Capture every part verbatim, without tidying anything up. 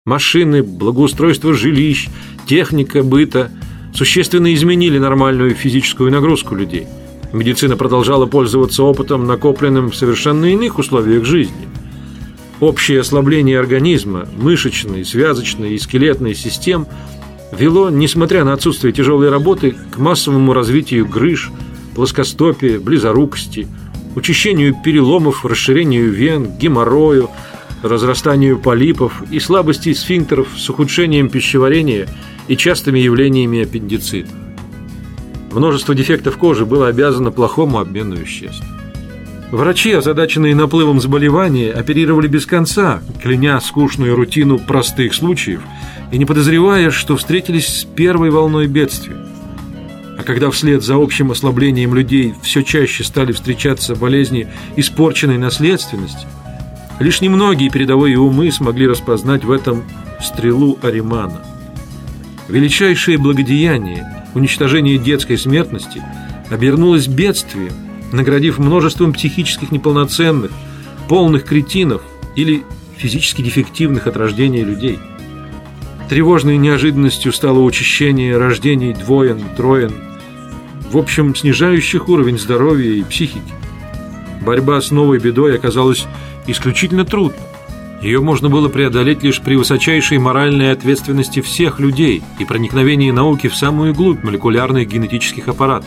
Машины, благоустройство жилищ, техника быта существенно изменили нормальную физическую нагрузку людей. Медицина продолжала пользоваться опытом, накопленным в совершенно иных условиях жизни. Общее ослабление организма, мышечной, связочной и скелетной систем вело, несмотря на отсутствие тяжелой работы, к массовому развитию грыж, плоскостопия, близорукости, учащению переломов, расширению вен, геморрою, разрастанию полипов и слабости сфинктеров с ухудшением пищеварения и частыми явлениями аппендицита. Множество дефектов кожи было обязано плохому обмену веществ. Врачи, озадаченные наплывом заболеваний, оперировали без конца, кляня скучную рутину простых случаев и не подозревая, что встретились с первой волной бедствия. А когда вслед за общим ослаблением людей все чаще стали встречаться болезни испорченной наследственности, лишь немногие передовые умы смогли распознать в этом стрелу Аримана. Величайшее благодеяние, уничтожение детской смертности, обернулось бедствием, наградив множеством психических неполноценных, полных кретинов или физически дефективных от рождения людей. Тревожной неожиданностью стало учащение рождений двоен, троен, в общем, снижающих уровень здоровья и психики. Борьба с новой бедой оказалась исключительно трудной. Ее можно было преодолеть лишь при высочайшей моральной ответственности всех людей и проникновении науки в самую глубь молекулярных генетических аппаратов.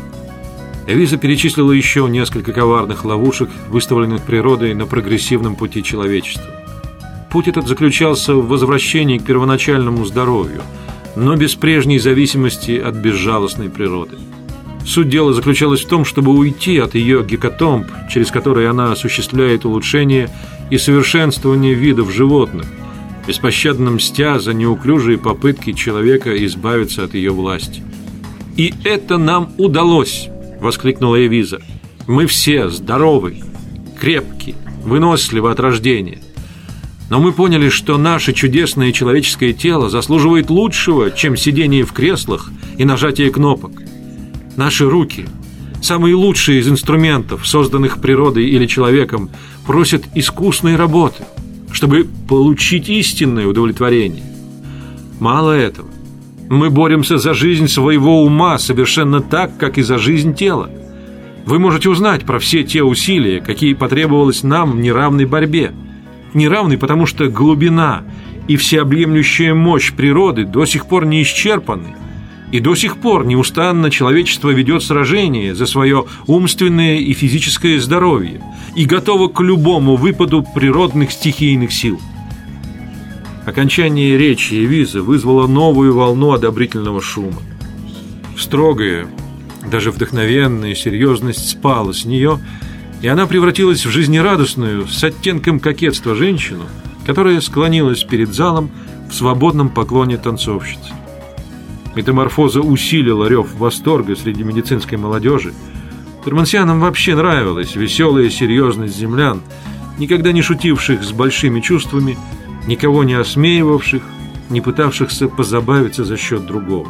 Эвиза перечислила еще несколько коварных ловушек, выставленных природой на прогрессивном пути человечества. Путь этот заключался в возвращении к первоначальному здоровью, но без прежней зависимости от безжалостной природы. Суть дела заключалась в том, чтобы уйти от ее гекатомб, через которые она осуществляет улучшение и совершенствование видов животных, беспощадно мстя за неуклюжие попытки человека избавиться от ее власти. «И это нам удалось!» — воскликнула Эвиза. «Мы все здоровы, крепки, выносливы от рождения. Но мы поняли, что наше чудесное человеческое тело заслуживает лучшего, чем сидение в креслах и нажатие кнопок. Наши руки, самые лучшие из инструментов, созданных природой или человеком, просят искусной работы, чтобы получить истинное удовлетворение. Мало этого, мы боремся за жизнь своего ума совершенно так, как и за жизнь тела. Вы можете узнать про все те усилия, какие потребовалось нам в неравной борьбе. Неравной, потому что глубина и всеобъемлющая мощь природы до сих пор не исчерпаны, и до сих пор неустанно человечество ведет сражение за свое умственное и физическое здоровье и готово к любому выпаду природных стихийных сил». Окончание речи Эвизы вызвало новую волну одобрительного шума. Строгая, даже вдохновенная серьезность спала с нее, и она превратилась в жизнерадостную, с оттенком кокетства женщину, которая склонилась перед залом в свободном поклоне танцовщицы. Метаморфоза усилила рев восторга среди медицинской молодежи. Термансианам вообще нравилась веселая серьезность землян, никогда не шутивших с большими чувствами, никого не осмеивавших, не пытавшихся позабавиться за счет другого.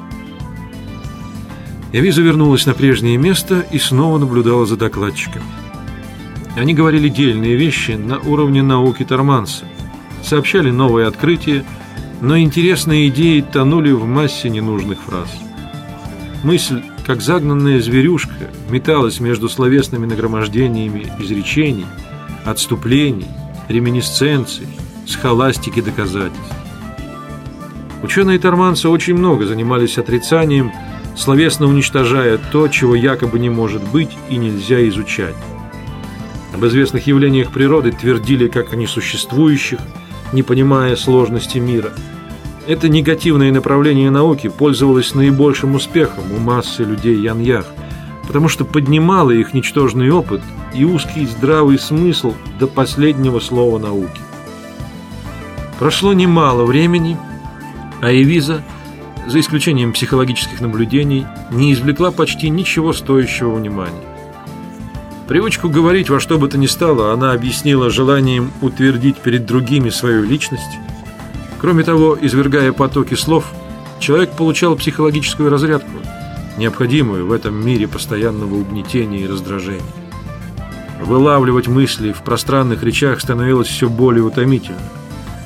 Эвиза вернулась на прежнее место и снова наблюдала за докладчиком. Они говорили дельные вещи на уровне науки Торманса, сообщали новые открытия, но интересные идеи тонули в массе ненужных фраз. Мысль, как загнанная зверюшка, металась между словесными нагромождениями изречений, отступлений, реминисценций, схоластики доказательств. Ученые Торманса очень много занимались отрицанием, словесно уничтожая то, чего якобы не может быть и нельзя изучать. Об известных явлениях природы твердили как о несуществующих, не понимая сложности мира. Это негативное направление науки пользовалось наибольшим успехом у массы людей Яньях, потому что поднимало их ничтожный опыт и узкий здравый смысл до последнего слова науки. Прошло немало времени, а Эвиза, за исключением психологических наблюдений, не извлекла почти ничего стоящего внимания. Привычку говорить во что бы то ни стало она объяснила желанием утвердить перед другими свою личность. Кроме того, извергая потоки слов, человек получал психологическую разрядку, необходимую в этом мире постоянного угнетения и раздражения. Вылавливать мысли в пространных речах становилось все более утомительно.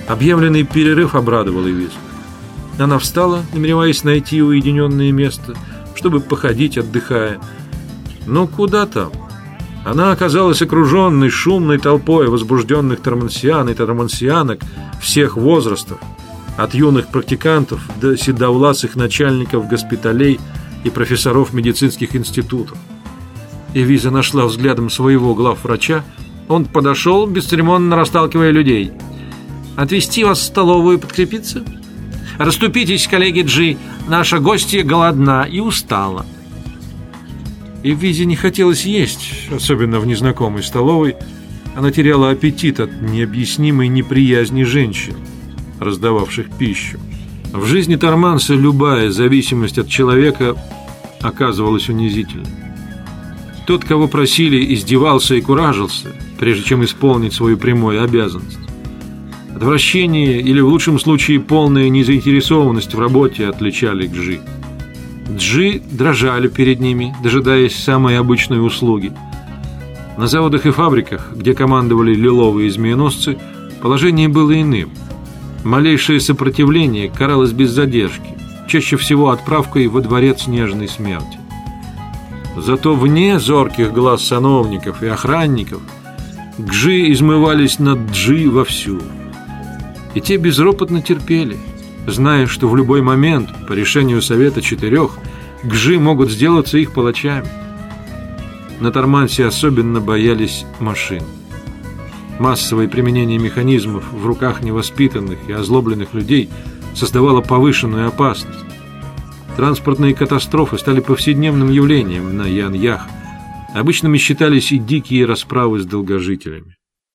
Объявленный перерыв обрадовал Эвизу. Она встала, намереваясь найти уединенное место, чтобы походить, отдыхая. Но куда там? Она оказалась окруженной шумной толпой возбужденных тормансиан и тормансианок всех возрастов, от юных практикантов до седовласых начальников госпиталей и профессоров медицинских институтов. Эвиза нашла взглядом своего главврача. Он подошел, бесцеремонно расталкивая людей. «Отвезти вас в столовую подкрепиться? Расступитесь, коллеги Джи, наша гостья голодна и устала». Эвизе не хотелось есть, особенно в незнакомой столовой. Она теряла аппетит от необъяснимой неприязни женщин, раздававших пищу. В жизни Торманса любая зависимость от человека оказывалась унизительной. Тот, кого просили, издевался и куражился, прежде чем исполнить свою прямую обязанность. Отвращение или, в лучшем случае, полная незаинтересованность в работе отличали Джи. Джи дрожали перед ними, дожидаясь самой обычной услуги. На заводах и фабриках, где командовали лиловые змееносцы, положение было иным. Малейшее сопротивление каралось без задержки, чаще всего отправкой во дворец нежной смерти. Зато вне зорких глаз сановников и охранников Джи измывались над Джи вовсю. И те безропотно терпели, зная, что в любой момент, по решению Совета Четырех, Джи могут сделаться их палачами. На Тормансе особенно боялись машин. Массовое применение механизмов в руках невоспитанных и озлобленных людей создавало повышенную опасность. Транспортные катастрофы стали повседневным явлением на Ян-Ях. Обычными считались и дикие расправы с долгожителями.